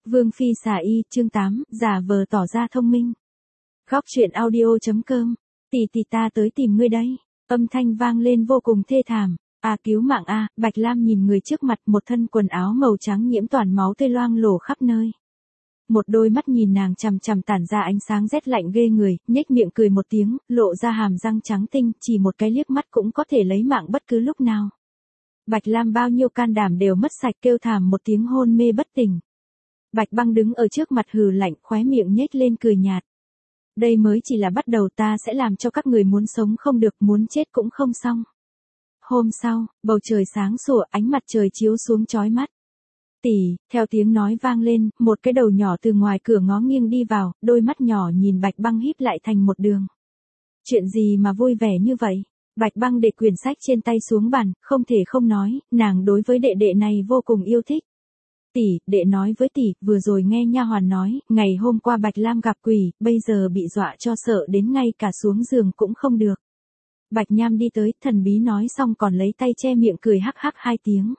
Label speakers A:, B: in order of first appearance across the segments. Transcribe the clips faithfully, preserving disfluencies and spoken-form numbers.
A: Vương phi xà y, chương tám, giả vờ tỏ ra thông minh. Góc truyện audio.com. Tỷ tỷ ta tới tìm ngươi đấy. Âm thanh vang lên vô cùng thê thảm. À cứu mạng a, à, Bạch Lam nhìn người trước mặt, một thân quần áo màu trắng nhiễm toàn máu tươi loang lổ khắp nơi. Một đôi mắt nhìn nàng chằm chằm tản ra ánh sáng rét lạnh ghê người, nhếch miệng cười một tiếng, lộ ra hàm răng trắng tinh, chỉ một cái liếc mắt cũng có thể lấy mạng bất cứ lúc nào. Bạch Lam bao nhiêu can đảm đều mất sạch, kêu thảm một tiếng hôn mê bất tỉnh. Bạch Băng đứng ở trước mặt hừ lạnh, khóe miệng nhếch lên cười nhạt. Đây mới chỉ là bắt đầu, ta sẽ làm cho các người muốn sống không được, muốn chết cũng không xong. Hôm sau, bầu trời sáng sủa, ánh mặt trời chiếu xuống chói mắt. Tỷ, theo tiếng nói vang lên, một cái đầu nhỏ từ ngoài cửa ngó nghiêng đi vào, đôi mắt nhỏ nhìn Bạch Băng híp lại thành một đường. Chuyện gì mà vui vẻ như vậy? Bạch Băng để quyển sách trên tay xuống bàn, không thể không nói, nàng đối với đệ đệ này vô cùng yêu thích. Tỷ, đệ nói với tỷ, vừa rồi nghe nha hoàn nói, ngày hôm qua Bạch Lam gặp quỷ, bây giờ bị dọa cho sợ đến ngay cả xuống giường cũng không được. Bạch Nham đi tới, thần bí nói xong còn lấy tay che miệng cười hắc hắc hai tiếng.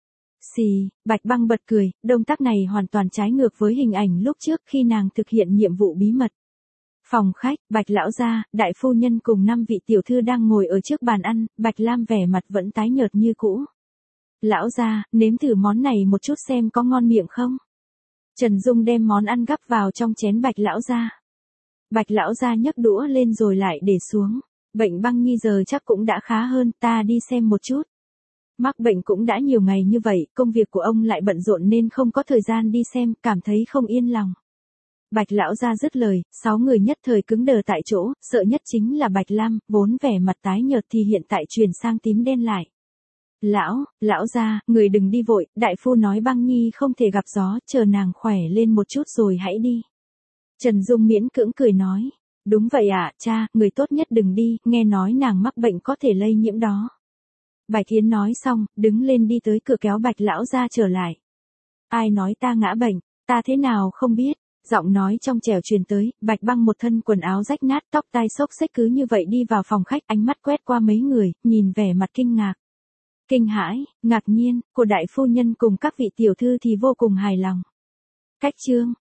A: Xì, Bạch Băng bật cười, động tác này hoàn toàn trái ngược với hình ảnh lúc trước khi nàng thực hiện nhiệm vụ bí mật. Phòng khách, Bạch lão gia, đại phu nhân cùng năm vị tiểu thư đang ngồi ở trước bàn ăn, Bạch Lam vẻ mặt vẫn tái nhợt như cũ. Lão gia, nếm thử món này một chút xem có ngon miệng không? Trần Dung đem món ăn gắp vào trong chén Bạch lão gia. Bạch lão gia nhấc đũa lên rồi lại để xuống. Bệnh Băng Nhi giờ chắc cũng đã khá hơn, ta đi xem một chút. Mắc bệnh cũng đã nhiều ngày như vậy, công việc của ông lại bận rộn nên không có thời gian đi xem, cảm thấy không yên lòng. Bạch lão gia dứt lời, sáu người nhất thời cứng đờ tại chỗ, sợ nhất chính là Bạch Lam, vốn vẻ mặt tái nhợt thì hiện tại chuyển sang tím đen lại. Lão, lão gia, người đừng đi vội, đại phu nói Băng Nhi không thể gặp gió, chờ nàng khỏe lên một chút rồi hãy đi. Trần Dung miễn cưỡng cười nói, đúng vậy ạ, à, cha, người tốt nhất đừng đi, nghe nói nàng mắc bệnh có thể lây nhiễm đó. Bạch Thiến nói xong, đứng lên đi tới cửa kéo Bạch lão gia trở lại. Ai nói ta ngã bệnh, ta thế nào không biết. Giọng nói trong trẻo truyền tới, Bạch Băng một thân quần áo rách nát, tóc tai xốc xếch cứ như vậy đi vào phòng khách, ánh mắt quét qua mấy người, nhìn vẻ mặt kinh ngạc. Kinh hãi, ngạc nhiên, của đại phu nhân cùng các vị tiểu thư thì vô cùng hài lòng. Cách chương,